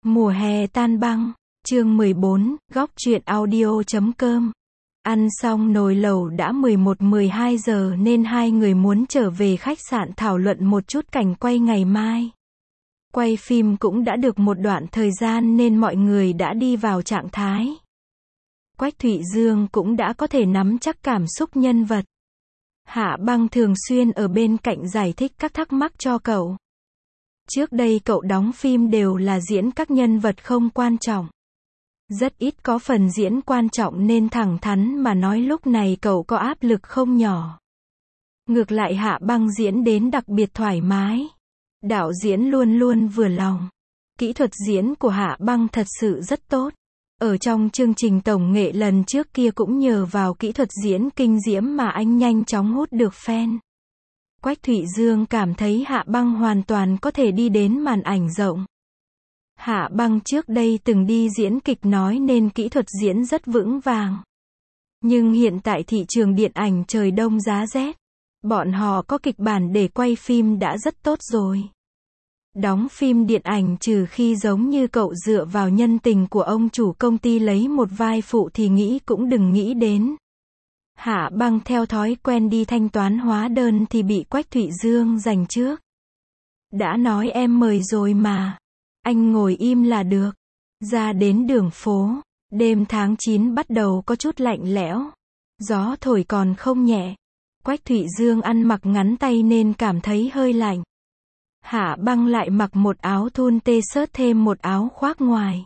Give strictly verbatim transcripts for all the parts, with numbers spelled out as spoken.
Mùa hè tan băng, chương mười bốn, góc truyện audio chấm com. Ăn xong nồi lẩu đã mười một mười hai giờ nên hai người muốn trở về khách sạn thảo luận một chút cảnh quay ngày mai. Quay phim cũng đã được một đoạn thời gian nên mọi người đã đi vào trạng thái. Quách Thụy Dương cũng đã có thể nắm chắc cảm xúc nhân vật. Hạ Băng thường xuyên ở bên cạnh giải thích các thắc mắc cho cậu. Trước đây cậu đóng phim đều là diễn các nhân vật không quan trọng. Rất ít có phần diễn quan trọng nên thẳng thắn mà nói lúc này cậu có áp lực không nhỏ. Ngược lại Hạ Băng diễn đến đặc biệt thoải mái. Đạo diễn luôn luôn vừa lòng. Kỹ thuật diễn của Hạ Băng thật sự rất tốt. Ở trong chương trình tổng nghệ lần trước kia cũng nhờ vào kỹ thuật diễn kinh diễm mà anh nhanh chóng hút được fan. Quách Thụy Dương cảm thấy Hạ Băng hoàn toàn có thể đi đến màn ảnh rộng. Hạ Băng trước đây từng đi diễn kịch nói nên kỹ thuật diễn rất vững vàng. Nhưng hiện tại thị trường điện ảnh trời đông giá rét. Bọn họ có kịch bản để quay phim đã rất tốt rồi. Đóng phim điện ảnh trừ khi giống như cậu dựa vào nhân tình của ông chủ công ty lấy một vai phụ thì nghĩ cũng đừng nghĩ đến. Hạ Băng theo thói quen đi thanh toán hóa đơn thì bị Quách Thụy Dương giành trước. Đã nói em mời rồi mà. Anh ngồi im là được. Ra đến đường phố. Đêm tháng chín bắt đầu có chút lạnh lẽo. Gió thổi còn không nhẹ. Quách Thụy Dương ăn mặc ngắn tay nên cảm thấy hơi lạnh. Hạ Băng lại mặc một áo thun t-shirt thêm một áo khoác ngoài.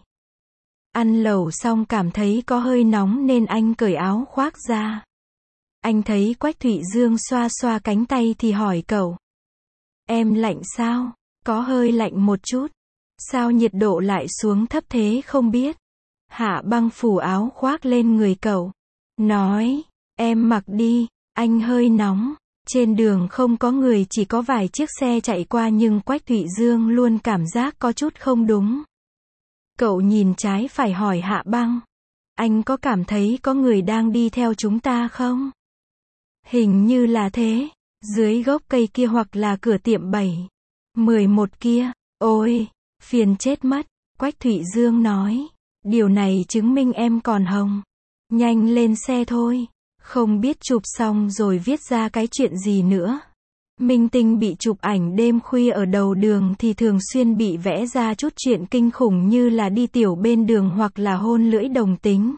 Ăn lẩu xong cảm thấy có hơi nóng nên anh cởi áo khoác ra. Anh thấy Quách Thụy Dương xoa xoa cánh tay thì hỏi cậu. Em lạnh sao? Có hơi lạnh một chút. Sao nhiệt độ lại xuống thấp thế không biết? Hạ Băng phủ áo khoác lên người cậu. Nói, em mặc đi, anh hơi nóng. Trên đường không có người chỉ có vài chiếc xe chạy qua nhưng Quách Thụy Dương luôn cảm giác có chút không đúng. Cậu nhìn trái phải hỏi Hạ Băng. Anh có cảm thấy có người đang đi theo chúng ta không? Hình như là thế. Dưới gốc cây kia hoặc là cửa tiệm bảy mười một kia. Ôi, phiền chết mất. Quách Thụy Dương nói. Điều này chứng minh em còn hồng. Nhanh lên xe thôi. Không biết chụp xong rồi viết ra cái chuyện gì nữa. Minh tinh bị chụp ảnh đêm khuya ở đầu đường thì thường xuyên bị vẽ ra chút chuyện kinh khủng như là đi tiểu bên đường hoặc là hôn lưỡi đồng tính.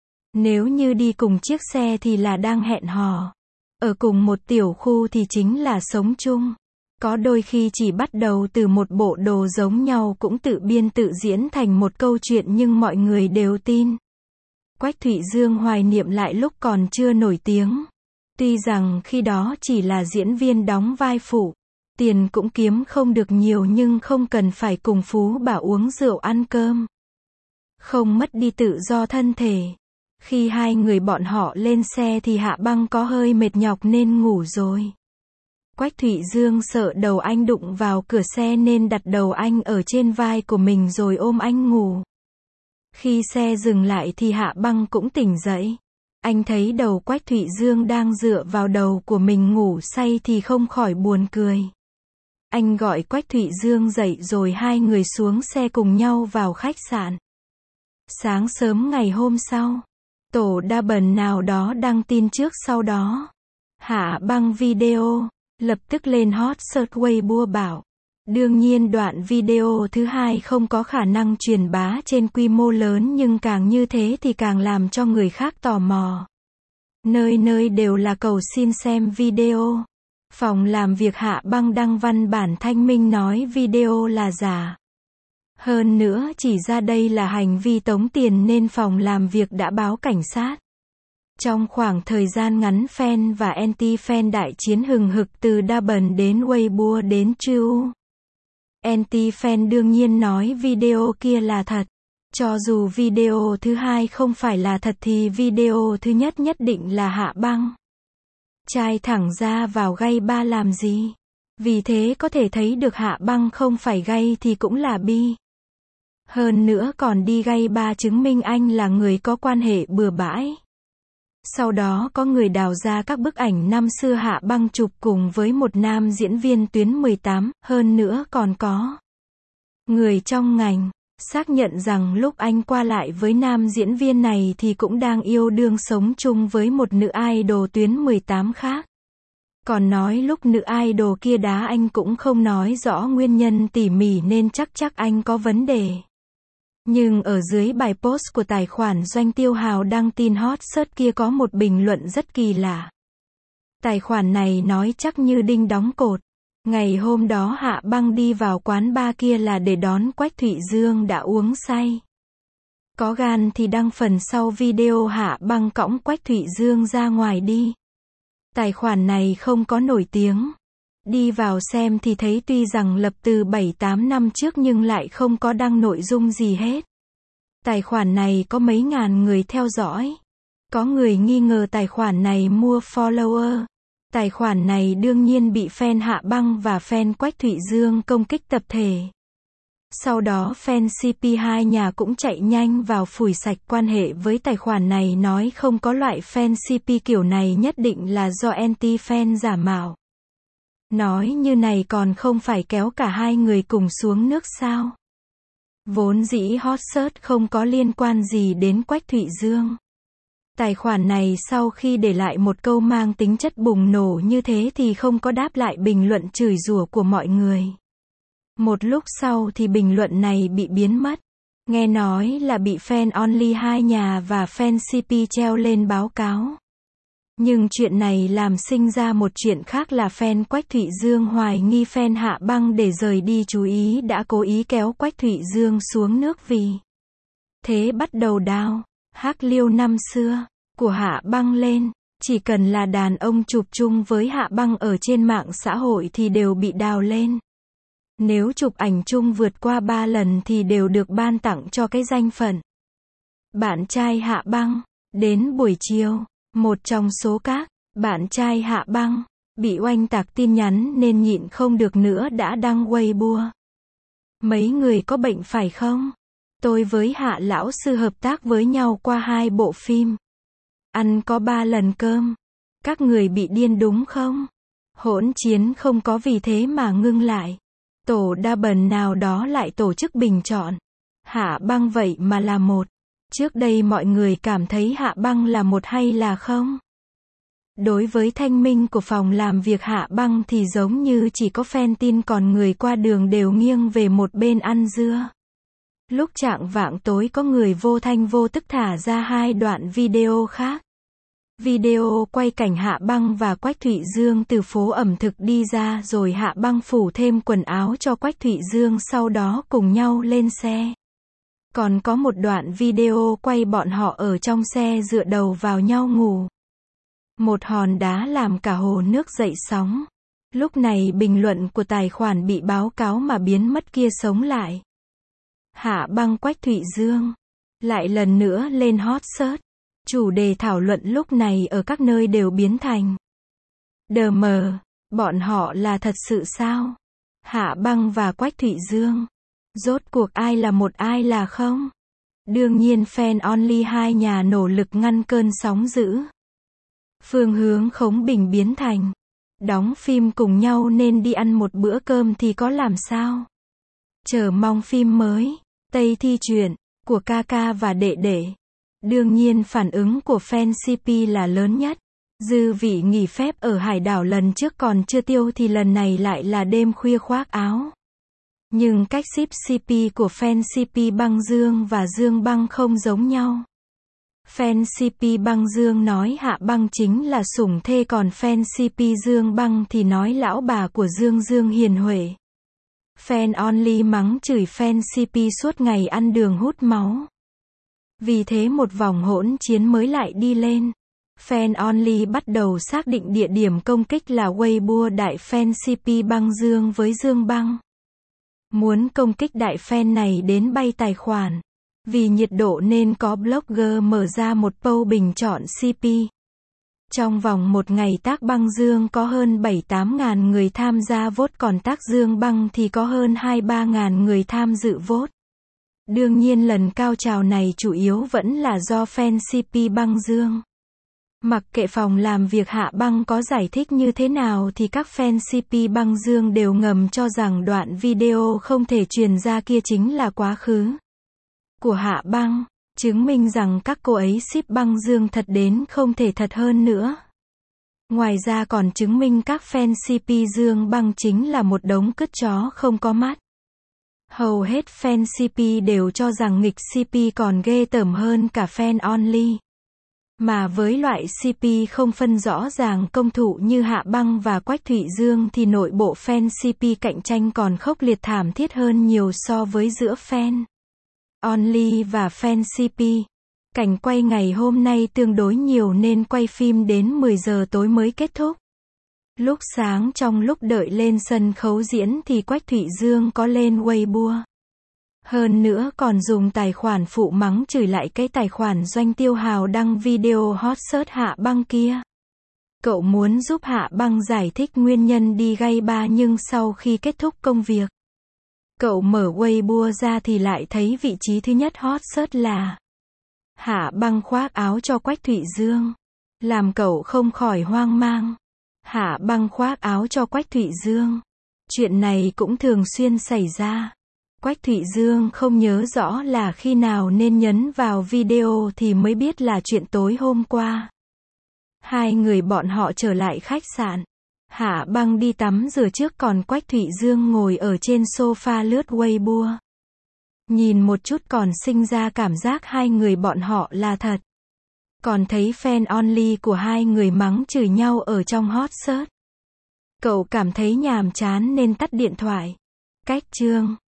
Nếu như đi cùng chiếc xe thì là đang hẹn hò. Ở cùng một tiểu khu thì chính là sống chung. Có đôi khi chỉ bắt đầu từ một bộ đồ giống nhau cũng tự biên tự diễn thành một câu chuyện nhưng mọi người đều tin. Quách Thụy Dương hoài niệm lại lúc còn chưa nổi tiếng. Tuy rằng khi đó chỉ là diễn viên đóng vai phụ, tiền cũng kiếm không được nhiều nhưng không cần phải cùng phú bà uống rượu ăn cơm. Không mất đi tự do thân thể. Khi hai người bọn họ lên xe thì Hạ Băng có hơi mệt nhọc nên ngủ rồi. Quách Thụy Dương sợ đầu anh đụng vào cửa xe nên đặt đầu anh ở trên vai của mình rồi ôm anh ngủ. Khi xe dừng lại thì Hạ Băng cũng tỉnh dậy. Anh thấy đầu Quách Thụy Dương đang dựa vào đầu của mình ngủ say thì không khỏi buồn cười. Anh gọi Quách Thụy Dương dậy rồi hai người xuống xe cùng nhau vào khách sạn. Sáng sớm ngày hôm sau, tổ đa bần nào đó đăng tin trước sau đó. Hạ Băng video, lập tức lên hot search Weibo bảo. Đương nhiên đoạn video thứ hai không có khả năng truyền bá trên quy mô lớn nhưng càng như thế thì càng làm cho người khác tò mò. Nơi nơi đều là cầu xin xem video. Phòng làm việc Hạ Băng đăng văn bản thanh minh nói video là giả. Hơn nữa chỉ ra đây là hành vi tống tiền nên phòng làm việc đã báo cảnh sát. Trong khoảng thời gian ngắn fan và anti-fan đại chiến hừng hực từ Double đến Weibo đến True. Anti-fan đương nhiên nói video kia là thật. Cho dù video thứ hai không phải là thật thì video thứ nhất nhất định là Hạ Băng. Trai thẳng ra vào gay ba làm gì? Vì thế có thể thấy được Hạ Băng không phải gay thì cũng là bi. Hơn nữa còn đi gay ba chứng minh anh là người có quan hệ bừa bãi. Sau đó có người đào ra các bức ảnh năm xưa Hạ Băng chụp cùng với một nam diễn viên tuyến mười tám, hơn nữa còn có người trong ngành. xác nhận rằng lúc anh qua lại với nam diễn viên này thì cũng đang yêu đương sống chung với một nữ idol tuyến mười tám khác. Còn nói lúc nữ idol kia đá anh cũng không nói rõ nguyên nhân tỉ mỉ nên chắc chắc anh có vấn đề. Nhưng ở dưới bài post của tài khoản Doanh Tiêu Hào đăng tin hot search kia có một bình luận rất kỳ lạ. Tài khoản này nói chắc như đinh đóng cột. Ngày hôm đó Hạ Băng đi vào quán bar kia là để đón Quách Thụy Dương đã uống say. Có gan thì đăng phần sau video Hạ Băng cõng Quách Thụy Dương ra ngoài đi. Tài khoản này không có nổi tiếng. Đi vào xem thì thấy tuy rằng lập từ bảy tám năm trước nhưng lại không có đăng nội dung gì hết. Tài khoản này có mấy ngàn người theo dõi. Có người nghi ngờ tài khoản này mua follower. Tài khoản này đương nhiên bị fan Hạ Băng và fan Quách Thụy Dương công kích tập thể. Sau đó fan xê pê hai nhà cũng chạy nhanh vào phủi sạch quan hệ với tài khoản này, nói không có loại fan xê pê kiểu này, nhất định là do anti-fan giả mạo. Nói như này còn không phải kéo cả hai người cùng xuống nước sao? Vốn dĩ hot search không có liên quan gì đến Quách Thụy Dương. Tài khoản này sau khi để lại một câu mang tính chất bùng nổ như thế thì không có đáp lại bình luận chửi rủa của mọi người. Một lúc sau thì bình luận này bị biến mất. Nghe nói là bị fan Only hai nhà và fan xê pê treo lên báo cáo. Nhưng chuyện này làm sinh ra một chuyện khác là fan Quách Thụy Dương hoài nghi fan Hạ Băng để rời đi chú ý đã cố ý kéo Quách Thụy Dương xuống nước vì thế bắt đầu đào hắc liêu năm xưa của Hạ Băng lên. Chỉ cần là đàn ông chụp chung với Hạ Băng ở trên mạng xã hội thì đều bị đào lên. Nếu chụp ảnh chung vượt qua ba lần thì đều được ban tặng cho cái danh phận bạn trai Hạ Băng. Đến buổi chiều, một trong số các bạn trai Hạ Băng bị oanh tạc tin nhắn nên nhịn không được nữa đã đăng Weibo. Mấy người có bệnh phải không? Tôi với Hạ lão sư hợp tác với nhau qua hai bộ phim. Ăn có ba lần cơm. Các người bị điên đúng không? Hỗn chiến không có vì thế mà ngưng lại. Tổ đa bần nào đó lại tổ chức bình chọn. Hạ Băng vậy mà là một. Trước đây mọi người cảm thấy Hạ Băng là một hay là không? Đối với thanh minh của phòng làm việc Hạ Băng thì giống như chỉ có fan tin, còn người qua đường đều nghiêng về một bên ăn dưa. Lúc chạng vạng tối có người vô thanh vô tức thả ra hai đoạn video khác. Video quay cảnh Hạ Băng và Quách Thụy Dương từ phố ẩm thực đi ra rồi Hạ Băng phủ thêm quần áo cho Quách Thụy Dương sau đó cùng nhau lên xe. Còn có một đoạn video quay bọn họ ở trong xe dựa đầu vào nhau ngủ. Một hòn đá làm cả hồ nước dậy sóng. Lúc này bình luận của tài khoản bị báo cáo mà biến mất kia sống lại. Hạ Băng Quách Thụy Dương lại lần nữa lên hot search. Chủ đề thảo luận lúc này ở các nơi đều biến thành đờ mờ, bọn họ là thật sự sao? Hạ Băng và Quách Thụy Dương, rốt cuộc ai là một ai là không? Đương nhiên fan Only hai nhà nỗ lực ngăn cơn sóng dữ. Phương hướng Khống Bình biến thành đóng phim cùng nhau nên đi ăn một bữa cơm thì có làm sao? Chờ mong phim mới Tây Thi Truyện của ca ca và đệ đệ. Đương nhiên phản ứng của fan xê pê là lớn nhất. Dư vị nghỉ phép ở hải đảo lần trước còn chưa tiêu thì lần này lại là đêm khuya khoác áo. Nhưng cách ship xê pê của fan xê pê Băng Dương và Dương Băng không giống nhau. Fan xê pê Băng Dương nói Hạ Băng chính là sủng thê, còn fan xê pê Dương Băng thì nói lão bà của Dương Dương hiền huệ. Fan Only mắng chửi fan xê pê suốt ngày ăn đường hút máu. Vì thế một vòng hỗn chiến mới lại đi lên. Fan Only bắt đầu xác định địa điểm công kích là Weibo đại fan xê pê Băng Dương với Dương Băng. Muốn công kích đại fan này đến bay tài khoản. Vì nhiệt độ nên có blogger mở ra một poll bình chọn xê pê. Trong vòng một ngày tác Băng Dương có hơn bảy tám ngàn người tham gia vote, còn tác Dương Băng thì có hơn hai ba ngàn người tham dự vote. Đương nhiên lần cao trào này chủ yếu vẫn là do fan xê pê Băng Dương. Mặc kệ phòng làm việc Hạ Băng có giải thích như thế nào thì các fan xê pê Băng Dương đều ngầm cho rằng đoạn video không thể truyền ra kia chính là quá khứ. của Hạ Băng, chứng minh rằng các cô ấy ship Băng Dương thật đến không thể thật hơn nữa. Ngoài ra còn chứng minh các fan xê pê Dương Băng chính là một đống cứt chó không có mắt. Hầu hết fan xê pê đều cho rằng nghịch xê pê còn ghê tởm hơn cả fan only. Mà với loại xê pê không phân rõ ràng công thủ như Hạ Băng và Quách Thụy Dương thì nội bộ fan xê pê cạnh tranh còn khốc liệt thảm thiết hơn nhiều so với giữa fan only và fan xê pê. Cảnh quay ngày hôm nay tương đối nhiều nên quay phim đến mười giờ tối mới kết thúc. Lúc sáng trong lúc đợi lên sân khấu diễn thì Quách Thụy Dương có lên Weibo. Hơn nữa còn dùng tài khoản phụ mắng chửi lại cái tài khoản Doanh Tiêu Hào đăng video hot search Hạ Băng kia. Cậu muốn giúp Hạ Băng giải thích nguyên nhân đi gay ba nhưng sau khi kết thúc công việc, cậu mở Weibo ra thì lại thấy vị trí thứ nhất hot search là Hạ Băng khoác áo cho Quách Thụy Dương. Làm cậu không khỏi hoang mang. Hạ Băng khoác áo cho Quách Thụy Dương. Chuyện này cũng thường xuyên xảy ra. Quách Thụy Dương không nhớ rõ là khi nào nên nhấn vào video thì mới biết là chuyện tối hôm qua. Hai người bọn họ trở lại khách sạn. Hạ Băng đi tắm rửa trước còn Quách Thụy Dương ngồi ở trên sofa lướt Weibo. Nhìn một chút còn sinh ra cảm giác hai người bọn họ là thật. Còn thấy fan only của hai người mắng chửi nhau ở trong hot search. Cậu cảm thấy nhàm chán nên tắt điện thoại. Cách chương